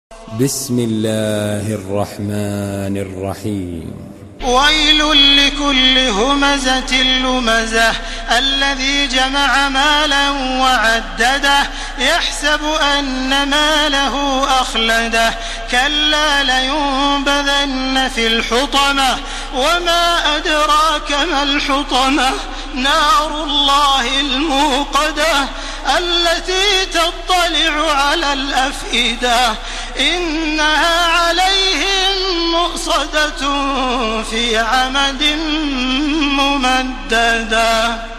بسم الله الرحمن الرحيم. ويل لكل همزة لمزة الذي جمع مالا وعدده يحسب أن ماله أخلده كلا لينبذن في الحطمة وما أدراك ما الحطمة نار الله الموقدة التي تطلع على الأفئدة إنها عليهم مؤصدة في عمد ممددة.